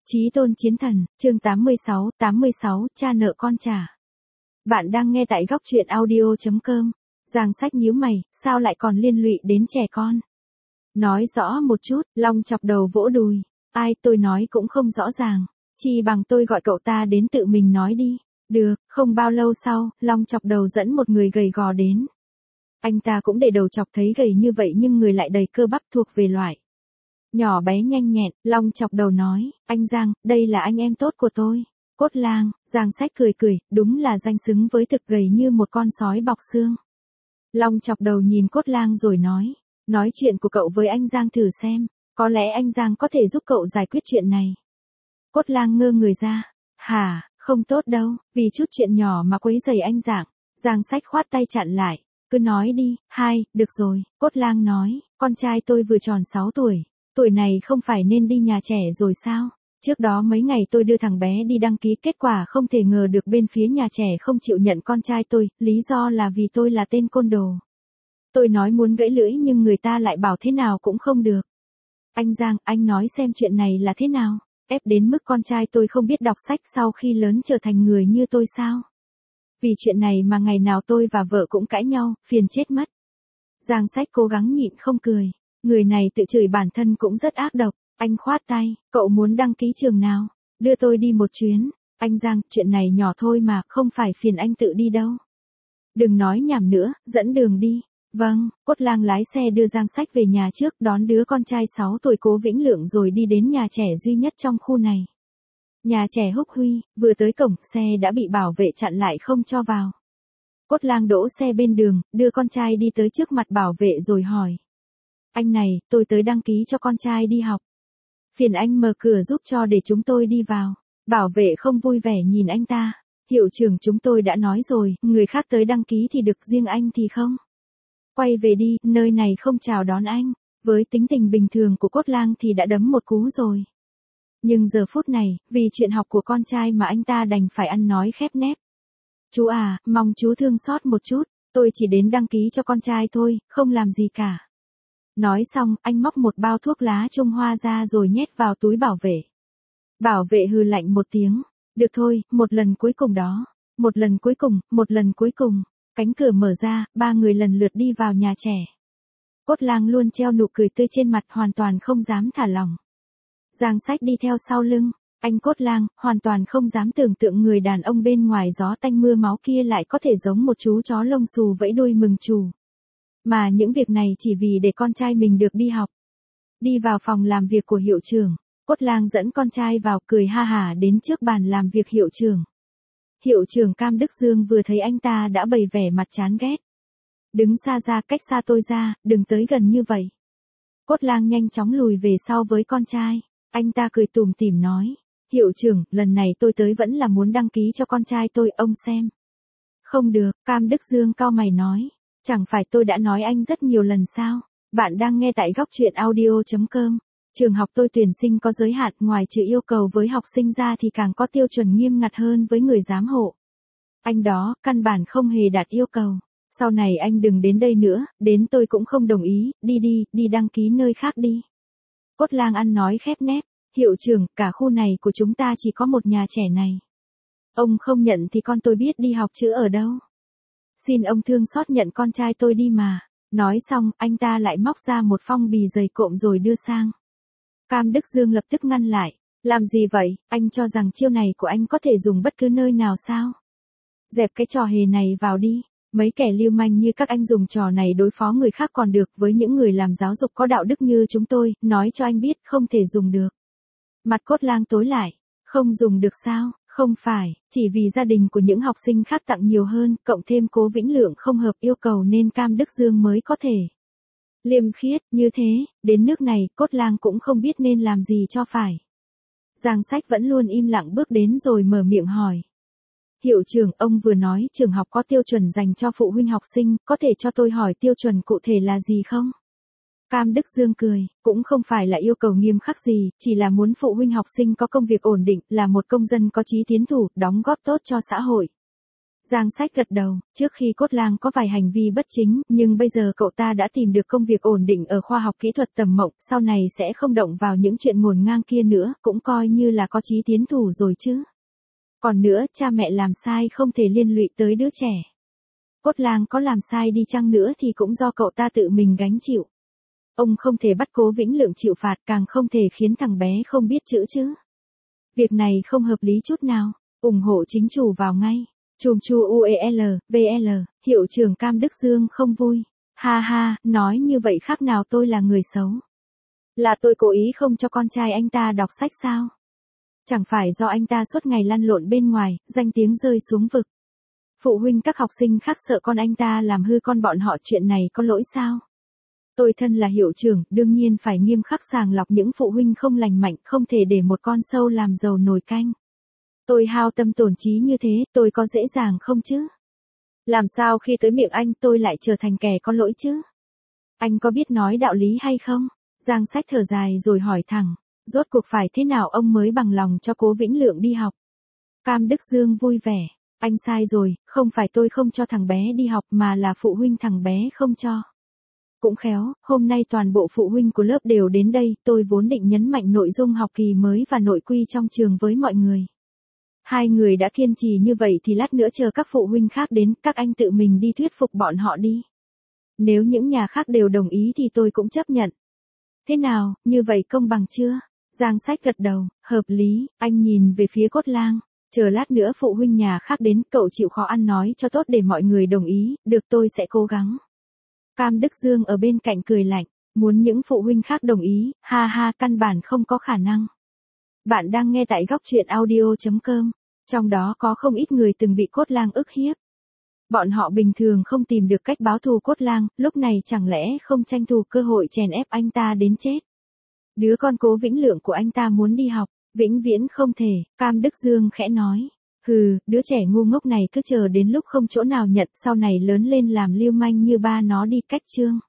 Chí tôn chiến thần, chương 86, cha nợ con trả. Bạn đang nghe tại góc truyện audio.com. Giang Sách nhíu mày, sao lại còn liên lụy đến trẻ con? Nói rõ một chút, Long chọc đầu vỗ đùi. Ai, tôi nói cũng không rõ ràng. Chi bằng tôi gọi cậu ta đến tự mình nói đi. Được, không bao lâu sau, Long chọc đầu dẫn một người gầy gò đến. Anh ta cũng để đầu chọc thấy gầy như vậy nhưng người lại đầy cơ bắp thuộc về loại nhỏ bé nhanh nhẹn. Long chọc đầu nói, anh Giang, đây là anh em tốt của tôi. Cốt Lang. Giang Sách cười cười, đúng là danh xứng với thực, gầy như một con sói bọc xương. Long chọc đầu nhìn Cốt Lang rồi nói chuyện của cậu với anh Giang thử xem, có lẽ anh Giang có thể giúp cậu giải quyết chuyện này. Cốt Lang ngơ người ra, hả, không tốt đâu, vì chút chuyện nhỏ mà quấy rầy anh Giang. Giang Sách khoát tay chặn lại, cứ nói đi. Được rồi, Cốt Lang nói, con trai tôi vừa tròn 6 tuổi. Tuổi này không phải nên đi nhà trẻ rồi sao? Trước đó mấy ngày tôi đưa thằng bé đi đăng ký, kết quả không thể ngờ được bên phía nhà trẻ không chịu nhận con trai tôi, lý do là vì tôi là tên côn đồ. Tôi nói muốn gãy lưỡi nhưng người ta lại bảo thế nào cũng không được. Anh Giang, anh nói xem chuyện này là thế nào? Ép đến mức con trai tôi không biết đọc sách sau khi lớn trở thành người như tôi sao? Vì chuyện này mà ngày nào tôi và vợ cũng cãi nhau, phiền chết mất. Giang Sách cố gắng nhịn không cười. Người này tự chửi bản thân cũng rất ác độc. Anh khoát tay, cậu muốn đăng ký trường nào? Đưa tôi đi một chuyến. Anh Giang, chuyện này nhỏ thôi mà, không phải phiền anh tự đi đâu. Đừng nói nhảm nữa, dẫn đường đi. Vâng. Cốt Lang lái xe đưa Giang Sách về nhà trước, đón đứa con trai 6 tuổi Cố Vĩnh Lượng rồi đi đến nhà trẻ duy nhất trong khu này. Nhà trẻ Húc Huy. Vừa tới cổng, xe đã bị bảo vệ chặn lại không cho vào. Cốt Lang đỗ xe bên đường, đưa con trai đi tới trước mặt bảo vệ rồi hỏi. Anh này, tôi tới đăng ký cho con trai đi học. Phiền anh mở cửa giúp cho để chúng tôi đi vào. Bảo vệ không vui vẻ nhìn anh ta. Hiệu trưởng, chúng tôi đã nói rồi, người khác tới đăng ký thì được, riêng anh thì không. Quay về đi, nơi này không chào đón anh. Với tính tình bình thường của Cốt Lang thì đã đấm một cú rồi. Nhưng giờ phút này, vì chuyện học của con trai mà anh ta đành phải ăn nói khép nép. Chú à, mong chú thương xót một chút, tôi chỉ đến đăng ký cho con trai thôi, không làm gì cả. Nói xong, anh móc một bao thuốc lá Trung Hoa ra rồi nhét vào túi bảo vệ. Bảo vệ hừ lạnh một tiếng. Được thôi, một lần cuối cùng đó. Một lần cuối cùng. Cánh cửa mở ra, ba người lần lượt đi vào nhà trẻ. Cốt Lang luôn treo nụ cười tươi trên mặt, hoàn toàn không dám thả lỏng. Giang Sách đi theo sau lưng. Anh Cốt Lang, hoàn toàn không dám tưởng tượng người đàn ông bên ngoài gió tanh mưa máu kia lại có thể giống một chú chó lông xù vẫy đuôi mừng chủ. Mà những việc này chỉ vì để con trai mình được đi học. Đi vào phòng làm việc của hiệu trưởng, Cốt Lang dẫn con trai vào, cười ha hả đến trước bàn làm việc hiệu trưởng. Hiệu trưởng Cam Đức Dương vừa thấy anh ta đã bày vẻ mặt chán ghét. Đứng xa ra, cách xa tôi ra, đừng tới gần như vậy. Cốt Lang nhanh chóng lùi về sau với con trai. Anh ta cười tủm tỉm nói, hiệu trưởng, lần này tôi tới vẫn là muốn đăng ký cho con trai tôi, ông xem. Không được, Cam Đức Dương cau mày nói. Chẳng phải tôi đã nói anh rất nhiều lần sao? Bạn đang nghe tại góc truyện audio.com. Trường học tôi tuyển sinh có giới hạn, ngoài trừ yêu cầu với học sinh ra thì càng có tiêu chuẩn nghiêm ngặt hơn với người giám hộ. Anh đó, căn bản không hề đạt yêu cầu. Sau này anh đừng đến đây nữa, đến tôi cũng không đồng ý, đi đăng ký nơi khác đi. Cốt Lang ăn nói khép nép, hiệu trưởng, cả khu này của chúng ta chỉ có một nhà trẻ này. Ông không nhận thì con tôi biết đi học chữ ở đâu. Xin ông thương xót nhận con trai tôi đi mà. Nói xong, anh ta lại móc ra một phong bì dày cộm rồi đưa sang. Cam Đức Dương lập tức ngăn lại. Làm gì vậy, anh cho rằng chiêu này của anh có thể dùng bất cứ nơi nào sao? Dẹp cái trò hề này vào đi. Mấy kẻ lưu manh như các anh dùng trò này đối phó người khác còn được, với những người làm giáo dục có đạo đức như chúng tôi, nói cho anh biết, không thể dùng được. Mặt Cốt Lang tối lại. Không dùng được sao? Không phải, chỉ vì gia đình của những học sinh khác tặng nhiều hơn, cộng thêm Cố Vĩnh Lượng không hợp yêu cầu nên Cam Đức Dương mới có thể liêm khiết như thế. Đến nước này, Cốt Lang cũng không biết nên làm gì cho phải. Giang Sách vẫn luôn im lặng bước đến rồi mở miệng hỏi. Hiệu trưởng, ông vừa nói trường học có tiêu chuẩn dành cho phụ huynh học sinh, có thể cho tôi hỏi tiêu chuẩn cụ thể là gì không? Cam Đức Dương cười, cũng không phải là yêu cầu nghiêm khắc gì, chỉ là muốn phụ huynh học sinh có công việc ổn định, là một công dân có chí tiến thủ, đóng góp tốt cho xã hội. Giang Sách gật đầu, trước khi Cốt Lang có vài hành vi bất chính, nhưng bây giờ cậu ta đã tìm được công việc ổn định ở khoa học kỹ thuật tầm mộng, sau này sẽ không động vào những chuyện ngổn ngang kia nữa, cũng coi như là có chí tiến thủ rồi chứ. Còn nữa, cha mẹ làm sai không thể liên lụy tới đứa trẻ. Cốt Lang có làm sai đi chăng nữa thì cũng do cậu ta tự mình gánh chịu. Ông không thể bắt Cố Vĩnh Lượng chịu phạt, càng không thể khiến thằng bé không biết chữ chứ. Việc này không hợp lý chút nào, ủng hộ chính chủ vào ngay. Chùm chu UEL, VL, hiệu trưởng Cam Đức Dương không vui. Ha ha, nói như vậy khác nào tôi là người xấu. Là tôi cố ý không cho con trai anh ta đọc sách sao? Chẳng phải do anh ta suốt ngày lăn lộn bên ngoài, danh tiếng rơi xuống vực. Phụ huynh các học sinh khác sợ con anh ta làm hư con bọn họ, chuyện này có lỗi sao? Tôi thân là hiệu trưởng, đương nhiên phải nghiêm khắc sàng lọc những phụ huynh không lành mạnh, không thể để một con sâu làm dầu nồi canh. Tôi hao tâm tổn trí như thế, tôi có dễ dàng không chứ? Làm sao khi tới miệng anh tôi lại trở thành kẻ có lỗi chứ? Anh có biết nói đạo lý hay không? Giang Sách thở dài rồi hỏi thẳng, rốt cuộc phải thế nào ông mới bằng lòng cho Cố Vĩnh Lượng đi học? Cam Đức Dương vui vẻ, anh sai rồi, không phải tôi không cho thằng bé đi học mà là phụ huynh thằng bé không cho. Cũng khéo, hôm nay toàn bộ phụ huynh của lớp đều đến đây, tôi vốn định nhấn mạnh nội dung học kỳ mới và nội quy trong trường với mọi người. Hai người đã kiên trì như vậy thì lát nữa chờ các phụ huynh khác đến, các anh tự mình đi thuyết phục bọn họ đi. Nếu những nhà khác đều đồng ý thì tôi cũng chấp nhận. Thế nào, như vậy công bằng chưa? Giang Sách gật đầu, hợp lý, anh nhìn về phía Cốt Lang. Chờ lát nữa phụ huynh nhà khác đến, cậu chịu khó ăn nói cho tốt để mọi người đồng ý, được tôi sẽ cố gắng. Cam Đức Dương ở bên cạnh cười lạnh, muốn những phụ huynh khác đồng ý, ha ha, căn bản không có khả năng. Bạn đang nghe tại góc truyện audio.com, trong đó có không ít người từng bị Cốt Lang ức hiếp. Bọn họ bình thường không tìm được cách báo thù Cốt Lang, lúc này chẳng lẽ không tranh thủ cơ hội chèn ép anh ta đến chết. Đứa con Cố Vĩnh Lượng của anh ta muốn đi học, vĩnh viễn không thể, Cam Đức Dương khẽ nói. Hừ, đứa trẻ ngu ngốc này cứ chờ đến lúc không chỗ nào nhận, sau này lớn lên làm lưu manh như ba nó đi cách chương.